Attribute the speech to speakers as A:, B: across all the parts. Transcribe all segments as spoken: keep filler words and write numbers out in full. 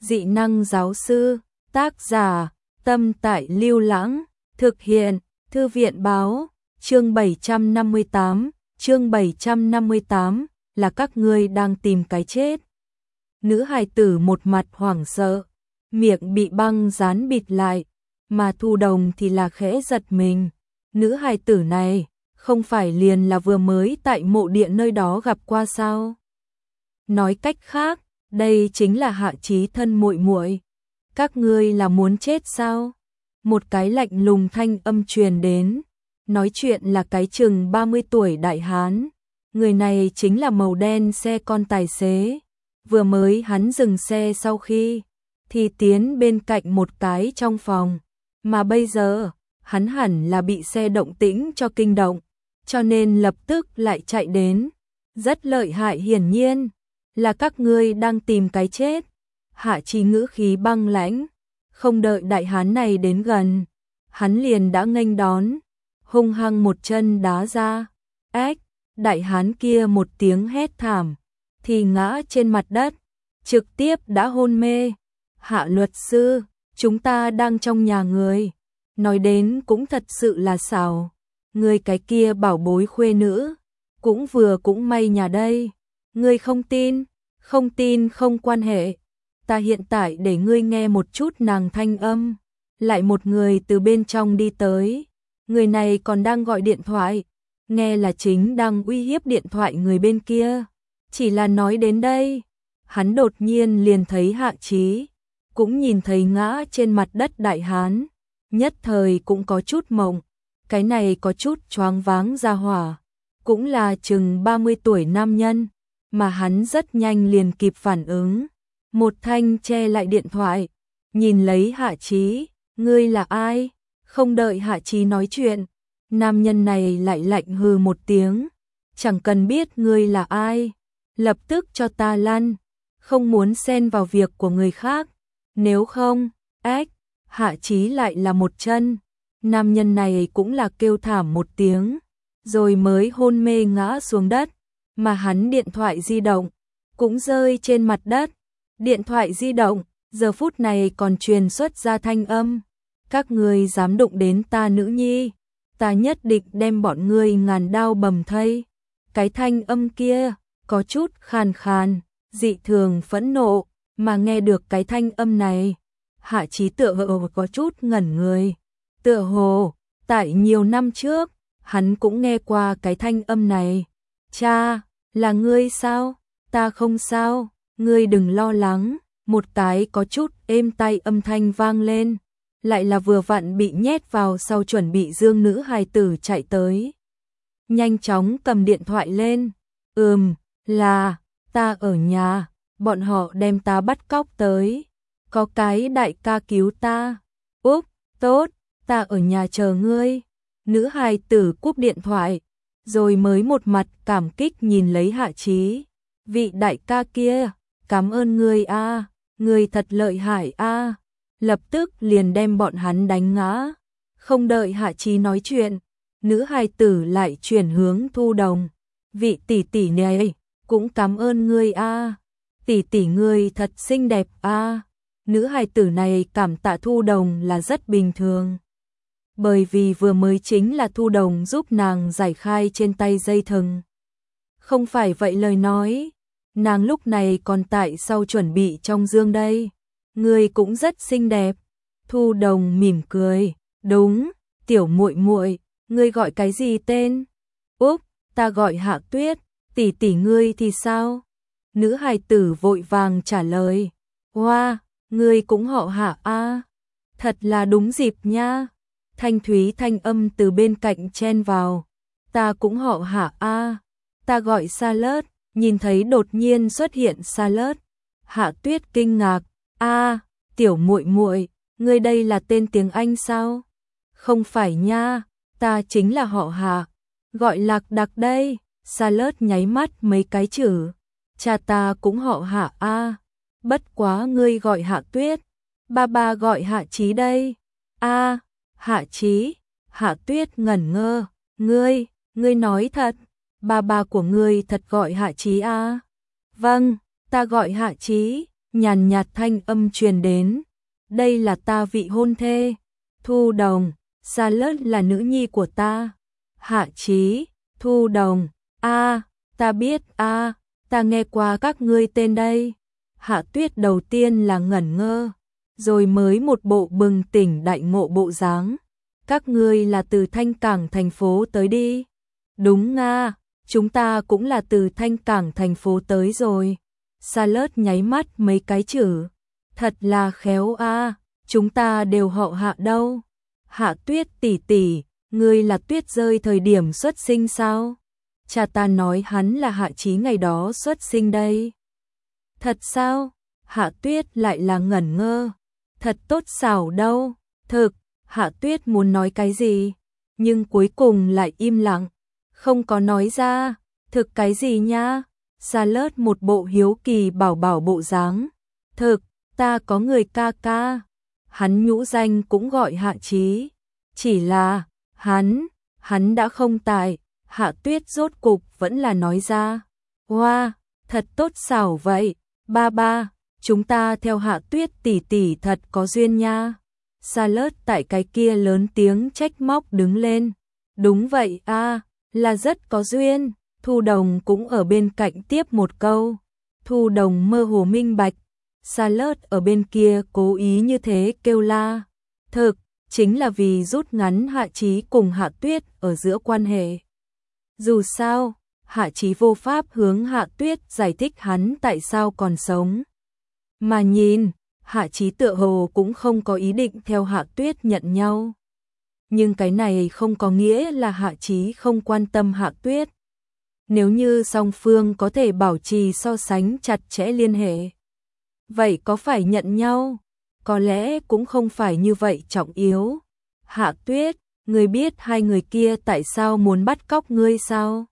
A: Dị năng giáo sư, tác giả, Tâm Tại Lưu Lãng, thực hiện, Thư viện báo, chương bảy trăm năm mươi tám, chương bảy trăm năm mươi tám, là các ngươi đang tìm cái chết. Nữ hài tử một mặt hoảng sợ, miệng bị băng dán bịt lại, mà Thu Đồng thì là khẽ giật mình. Nữ hài tử này, không phải liền là vừa mới tại mộ điện nơi đó gặp qua sao? Nói cách khác, đây chính là Hạ Chí thân muội muội. Các ngươi là muốn chết sao? Một cái lạnh lùng thanh âm truyền đến, nói chuyện là cái chừng ba mươi tuổi đại hán. Người này chính là màu đen xe con tài xế. Vừa mới hắn dừng xe sau khi thì tiến bên cạnh một cái trong phòng, mà bây giờ hắn hẳn là bị xe động tĩnh cho kinh động, cho nên lập tức lại chạy đến. Rất lợi hại, hiển nhiên là các ngươi đang tìm cái chết. Hạ Chí ngữ khí băng lãnh, không đợi đại hán này đến gần, hắn liền đã nghênh đón, hung hăng một chân đá ra. Ếch, đại hán kia một tiếng hét thảm, thì ngã trên mặt đất, trực tiếp đã hôn mê. Hạ luật sư, chúng ta đang trong nhà người. Nói đến cũng thật sự là xảo, người cái kia bảo bối khuê nữ, cũng vừa cũng may nhà đây. Ngươi không tin, không tin không quan hệ. Ta hiện tại để ngươi nghe một chút nàng thanh âm. Lại một người từ bên trong đi tới. Người này còn đang gọi điện thoại, nghe là chính đang uy hiếp điện thoại người bên kia. Chỉ là nói đến đây, hắn đột nhiên liền thấy Hạ Chí, cũng nhìn thấy ngã trên mặt đất đại hán, nhất thời cũng có chút mộng. Cái này có chút choáng váng ra hỏa, cũng là chừng ba mươi tuổi nam nhân, mà hắn rất nhanh liền kịp phản ứng. Một thanh che lại điện thoại, nhìn lấy Hạ Chí, ngươi là ai? Không đợi Hạ Chí nói chuyện, nam nhân này lại lạnh hừ một tiếng, chẳng cần biết ngươi là ai, lập tức cho ta lăn, không muốn xen vào việc của người khác, nếu không, ếch, Hạ Chí lại là một chân. Nam nhân này cũng là kêu thảm một tiếng, rồi mới hôn mê ngã xuống đất, mà hắn điện thoại di động cũng rơi trên mặt đất. Điện thoại di động giờ phút này còn truyền xuất ra thanh âm, các ngươi dám đụng đến ta nữ nhi, ta nhất định đem bọn ngươi ngàn đao bầm thây. Cái thanh âm kia có chút khàn khàn, dị thường phẫn nộ, mà nghe được cái thanh âm này, Hạ Chí tựa hồ có chút ngẩn người. Tựa hồ, tại nhiều năm trước, hắn cũng nghe qua cái thanh âm này. Cha, là ngươi sao? Ta không sao, ngươi đừng lo lắng. Một cái có chút êm tai âm thanh vang lên, lại là vừa vặn bị nhét vào sau chuẩn bị dương nữ hài tử chạy tới. Nhanh chóng cầm điện thoại lên. Ừm, là, ta ở nhà, bọn họ đem ta bắt cóc tới. Có cái đại ca cứu ta. Úp, tốt. Ta ở nhà chờ ngươi. Nữ hài tử cúp điện thoại, rồi mới một mặt cảm kích nhìn lấy Hạ Chí. Vị đại ca kia, cảm ơn ngươi a, ngươi thật lợi hại a. Lập tức liền đem bọn hắn đánh ngã. Không đợi Hạ Chí nói chuyện, nữ hài tử lại chuyển hướng Thu Đồng. Vị tỷ tỷ này, cũng cảm ơn ngươi a. Tỷ tỷ ngươi thật xinh đẹp a. Nữ hài tử này cảm tạ Thu Đồng là rất bình thường. Bởi vì vừa mới chính là Thu Đồng giúp nàng giải khai trên tay dây thừng. Không phải vậy lời nói, nàng lúc này còn tại sau chuẩn bị trong dương đây. Ngươi cũng rất xinh đẹp. Thu Đồng mỉm cười, đúng, tiểu muội muội, ngươi gọi cái gì tên? Úp, ta gọi Hạ Tuyết, tỷ tỷ ngươi thì sao? Nữ hài tử vội vàng trả lời, hoa, ngươi cũng họ Hạ a, thật là đúng dịp nha. Thanh thúy thanh âm từ bên cạnh chen vào, ta cũng họ Hạ a, ta gọi Salad. Nhìn thấy đột nhiên xuất hiện Salad, Hạ Tuyết kinh ngạc, a, tiểu muội muội, ngươi đây là tên tiếng Anh sao? Không phải nha, ta chính là họ Hạ, gọi Lạc Đặc đây. Salad nháy mắt mấy cái chữ, cha ta cũng họ Hạ a, bất quá ngươi gọi Hạ Tuyết, ba ba gọi Hạ Chí đây. A, Hạ Chí. Hạ Tuyết ngẩn ngơ, ngươi, ngươi nói thật, ba ba của ngươi thật gọi Hạ Chí a? Vâng, ta gọi Hạ Chí. nhàn nhạt thanh âm truyền đến. Đây là ta vị hôn thê. Thu Đồng, Charlotte là nữ nhi của ta. Hạ Chí, Thu Đồng, a, ta biết a, ta nghe qua các ngươi tên đây. Hạ Tuyết đầu tiên là ngẩn ngơ, rồi mới một bộ bừng tỉnh đại ngộ bộ dáng. Các ngươi là từ Thanh Cảng thành phố tới đi. Đúng nga, chúng ta cũng là từ Thanh Cảng thành phố tới rồi. Charlotte nháy mắt mấy cái chữ. Thật là khéo a, chúng ta đều họ Hạ đâu. Hạ Tuyết tỷ tỷ, ngươi là Tuyết rơi thời điểm xuất sinh sao? Cha ta nói hắn là Hạ Chí ngày đó xuất sinh đây. Thật sao? Hạ Tuyết lại là ngẩn ngơ. Thật tốt xảo đâu. Thực, Hạ Tuyết muốn nói cái gì, nhưng cuối cùng lại im lặng, không có nói ra. Thực cái gì nha? Charlotte một bộ hiếu kỳ bảo bảo bộ dáng. Thực, ta có người ca ca. Hắn nhũ danh cũng gọi Hạ Chí. Chỉ là, hắn, hắn đã không tại. Hạ Tuyết rốt cục vẫn là nói ra. Wow, thật tốt xảo vậy. Ba ba, chúng ta theo Hạ Tuyết tỷ tỷ thật có duyên nha. Charlotte tại cái kia lớn tiếng trách móc đứng lên. Đúng vậy a, là rất có duyên. Thu Đồng cũng ở bên cạnh tiếp một câu. Thu Đồng mơ hồ minh bạch. Charlotte ở bên kia cố ý như thế kêu la. Thực, chính là vì rút ngắn Hạ Chí cùng Hạ Tuyết ở giữa quan hệ. Dù sao, Hạ Chí vô pháp hướng Hạ Tuyết giải thích hắn tại sao còn sống. Mà nhìn, Hạ Chí tựa hồ cũng không có ý định theo Hạ Tuyết nhận nhau. Nhưng cái này không có nghĩa là Hạ Chí không quan tâm Hạ Tuyết. Nếu như song phương có thể bảo trì so sánh chặt chẽ liên hệ, vậy có phải nhận nhau? Có lẽ cũng không phải như vậy trọng yếu. Hạ Tuyết, ngươi biết hai người kia tại sao muốn bắt cóc ngươi sao?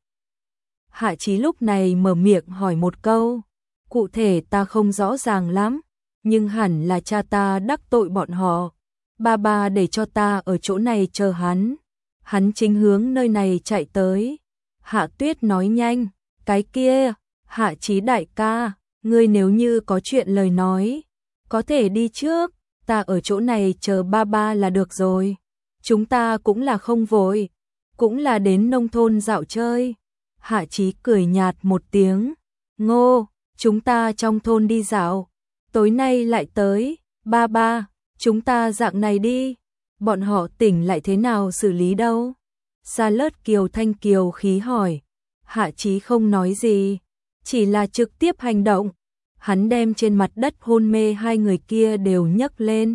A: Hạ Chí lúc này mở miệng hỏi một câu. Cụ thể ta không rõ ràng lắm, nhưng hẳn là cha ta đắc tội bọn họ. Ba ba để cho ta ở chỗ này chờ hắn. Hắn chính hướng nơi này chạy tới. Hạ Tuyết nói nhanh. Cái kia, Hạ Chí đại ca, ngươi nếu như có chuyện lời nói, có thể đi trước, ta ở chỗ này chờ ba ba là được rồi. Chúng ta cũng là không vội, cũng là đến nông thôn dạo chơi. Hạ Chí cười nhạt một tiếng. Ngô, chúng ta trong thôn đi dạo, tối nay lại tới. Ba ba, chúng ta dạng này đi. Bọn họ tỉnh lại thế nào xử lý đâu? Charlotte kiều thanh kiều khí hỏi. Hạ Chí không nói gì, chỉ là trực tiếp hành động. Hắn đem trên mặt đất hôn mê hai người kia đều nhấc lên,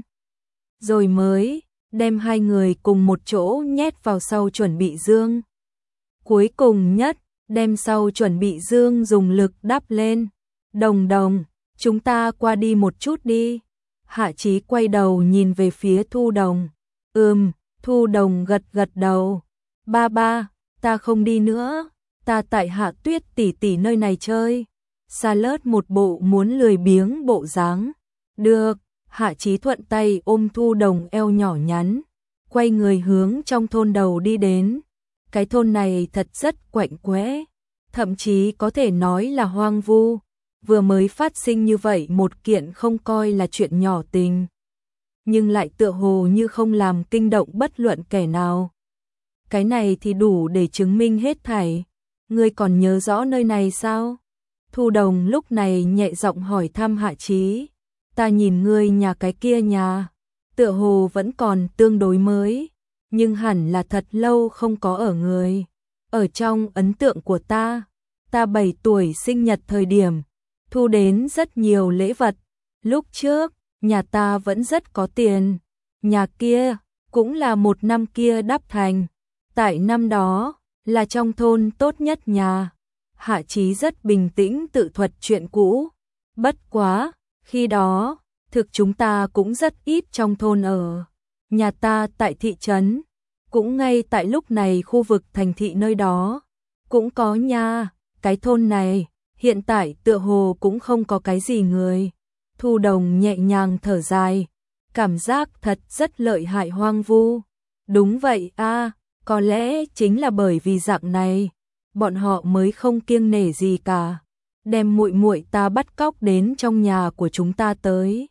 A: rồi mới đem hai người cùng một chỗ nhét vào sau chuẩn bị dương. Cuối cùng nhất, đem sau chuẩn bị dương dùng lực đắp lên. Đồng Đồng, chúng ta qua đi một chút đi. Hạ Chí quay đầu nhìn về phía Thu Đồng. Ừm, Thu Đồng gật gật đầu. Ba ba, ta không đi nữa, ta tại Hạ Tuyết tỷ tỷ nơi này chơi. Charlotte một bộ muốn lười biếng bộ dáng. Được, Hạ Chí thuận tay ôm Thu Đồng eo nhỏ nhắn, quay người hướng trong thôn đầu đi đến. Cái thôn này thật rất quạnh quẽ, thậm chí có thể nói là hoang vu. Vừa mới phát sinh như vậy một kiện không coi là chuyện nhỏ tình, nhưng lại tựa hồ như không làm kinh động bất luận kẻ nào. Cái này thì đủ để chứng minh hết thảy. Ngươi còn nhớ rõ nơi này sao? Thu Đồng lúc này nhẹ giọng hỏi thăm Hạ Chí. Ta nhìn ngươi nhà cái kia nhà, tựa hồ vẫn còn tương đối mới, nhưng hẳn là thật lâu không có ở người. Ở trong ấn tượng của ta, ta bảy tuổi sinh nhật thời điểm, thu đến rất nhiều lễ vật. Lúc trước, nhà ta vẫn rất có tiền. Nhà kia, cũng là một năm kia đắp thành. Tại năm đó, là trong thôn tốt nhất nhà. Hạ Chí rất bình tĩnh tự thuật chuyện cũ. Bất quá, khi đó, thực chúng ta cũng rất ít trong thôn ở. Nhà ta tại thị trấn, cũng ngay tại lúc này khu vực thành thị nơi đó, cũng có nhà. Cái thôn này, hiện tại tựa hồ cũng không có cái gì người. Thu Đồng nhẹ nhàng thở dài, cảm giác thật rất lợi hại hoang vu. Đúng vậy a, có lẽ chính là bởi vì dạng này, bọn họ mới không kiêng nể gì cả. đem muội muội ta bắt cóc đến trong nhà của chúng ta tới.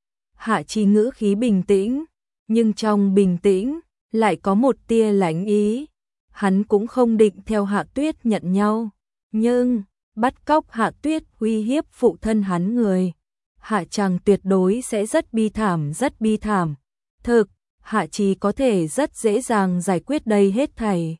A: Hạ Chí ngữ khí bình tĩnh, nhưng trong bình tĩnh lại có một tia lãnh ý. Hắn cũng không định theo Hạ Tuyết nhận nhau, nhưng bắt cóc Hạ Tuyết uy hiếp phụ thân hắn người. Hạ chàng tuyệt đối sẽ rất bi thảm, rất bi thảm. Thực, Hạ Chí có thể rất dễ dàng giải quyết đây hết thảy.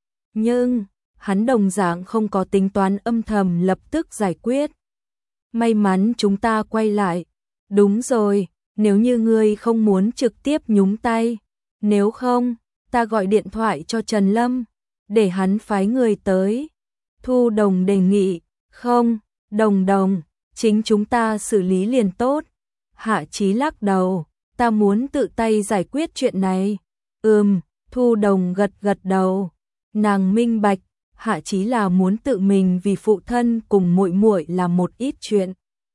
A: Nhưng, hắn đồng dạng không có tính toán âm thầm lập tức giải quyết. May mắn chúng ta quay lại. Đúng rồi, nếu như ngươi không muốn trực tiếp nhúng tay, nếu không, ta gọi điện thoại cho Trần Lâm, để hắn phái người tới. Thu Đồng đề nghị, không, Đồng Đồng, chính chúng ta xử lý liền tốt. Hạ Chí lắc đầu, ta muốn tự tay giải quyết chuyện này. Ừm, Thu Đồng gật gật đầu. Nàng minh bạch, Hạ Chí là muốn tự mình vì phụ thân cùng muội muội làm một ít chuyện.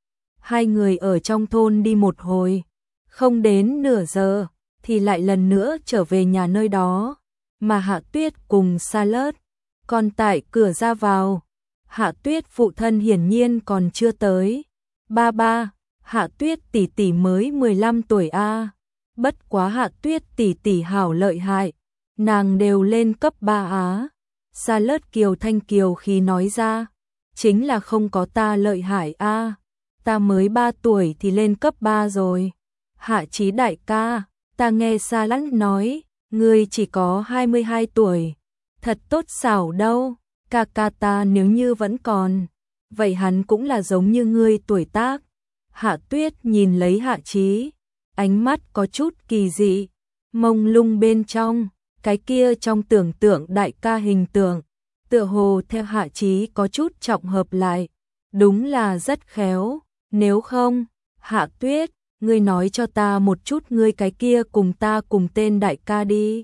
A: Hai người ở trong thôn đi một hồi, không đến nửa giờ thì lại lần nữa trở về nhà nơi đó, mà Hạ Tuyết cùng Charlotte còn tại cửa ra vào. Hạ Tuyết phụ thân hiển nhiên còn chưa tới. Ba ba, Hạ Tuyết tỷ tỷ mới mười lăm tuổi a. À. Bất quá Hạ Tuyết tỷ tỷ hảo lợi hại, nàng đều lên cấp ba á. Charlotte kiều thanh kiều khi nói ra, chính là không có ta lợi hại a. À. Ta mới ba tuổi thì lên cấp ba rồi. Hạ Chí đại ca, ta nghe Charlotte nói, ngươi chỉ có hai mươi hai tuổi. Thật tốt xảo đâu, ca ca ta nếu như vẫn còn, vậy hắn cũng là giống như ngươi tuổi tác. Hạ Tuyết nhìn lấy Hạ Chí, ánh mắt có chút kỳ dị, mông lung bên trong, cái kia trong tưởng tượng đại ca hình tượng, tựa hồ theo Hạ Chí có chút trọng hợp lại, đúng là rất khéo. Nếu không, Hạ Tuyết, ngươi nói cho ta một chút ngươi cái kia cùng ta cùng tên đại ca đi.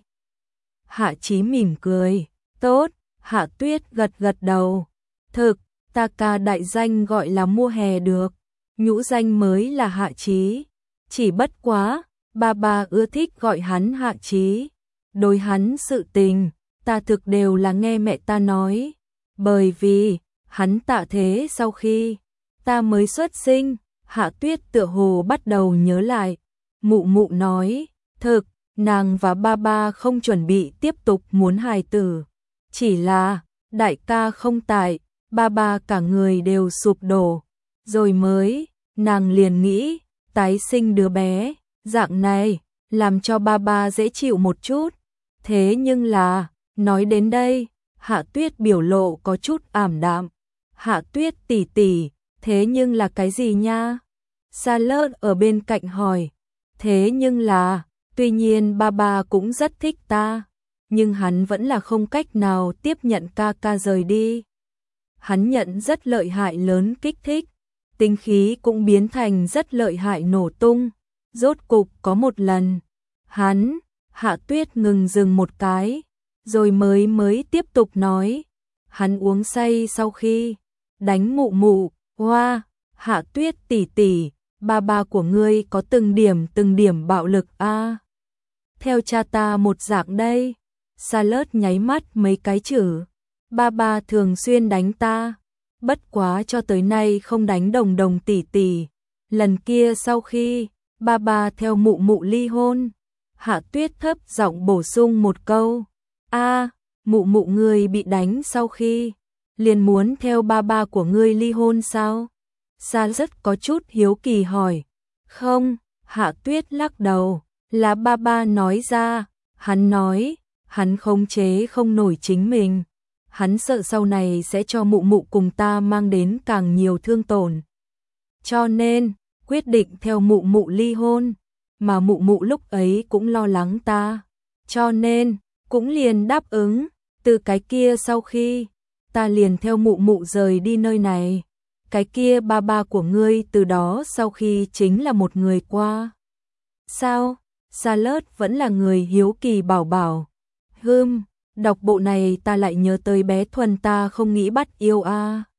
A: Hạ Chí mỉm cười, tốt. Hạ Tuyết gật gật đầu, thực, ta ca đại danh gọi là Mùa Hè được, nhũ danh mới là Hạ Chí, chỉ bất quá, ba ba ưa thích gọi hắn Hạ Chí. Đối hắn sự tình, ta thực đều là nghe mẹ ta nói, bởi vì, hắn tạ thế sau khi ta mới xuất sinh. Hạ Tuyết tựa hồ bắt đầu nhớ lại, mụ mụ nói, thực, nàng và ba ba không chuẩn bị tiếp tục muốn hài tử. Chỉ là, đại ca không tại, ba ba cả người đều sụp đổ, rồi mới, nàng liền nghĩ, tái sinh đứa bé, dạng này, làm cho ba ba dễ chịu một chút. Thế nhưng là, nói đến đây, Hạ Tuyết biểu lộ có chút ảm đạm. Hạ Tuyết tỷ tỷ, thế nhưng là cái gì nha? Charlotte ở bên cạnh hỏi, thế nhưng là, tuy nhiên ba ba cũng rất thích ta, nhưng hắn vẫn là không cách nào tiếp nhận ca ca rời đi. Hắn nhận rất lợi hại lớn kích thích, tính khí cũng biến thành rất lợi hại nổ tung. Rốt cục có một lần, hắn, Hạ Tuyết ngừng dừng một cái, rồi mới mới tiếp tục nói, hắn uống say sau khi đánh mụ mụ. Hoa, wow, Hạ Tuyết tỷ tỷ, ba ba của ngươi có từng điểm từng điểm bạo lực a. À. Theo cha ta một dạng đây. Charlotte nháy mắt mấy cái chữ, ba ba thường xuyên đánh ta, bất quá cho tới nay không đánh Đồng Đồng tỷ tỷ. Lần kia sau khi ba ba theo mụ mụ ly hôn, Hạ Tuyết thấp giọng bổ sung một câu, a, à, mụ mụ ngươi bị đánh sau khi liền muốn theo ba ba của ngươi ly hôn sao? Charlotte có chút hiếu kỳ hỏi. Không, Hạ Tuyết lắc đầu, là ba ba nói ra, hắn nói, hắn khống chế không nổi chính mình, hắn sợ sau này sẽ cho mụ mụ cùng ta mang đến càng nhiều thương tổn. Cho nên, quyết định theo mụ mụ ly hôn, mà mụ mụ lúc ấy cũng lo lắng ta, cho nên, cũng liền đáp ứng, từ cái kia sau khi, ta liền theo mụ mụ rời đi nơi này. Cái kia ba ba của ngươi từ đó sau khi chính là một người qua. Sao? Charlotte vẫn là người hiếu kỳ bảo bảo. Hừm, đọc bộ này ta lại nhớ tới bé Thuần ta không nghĩ bắt yêu a. À.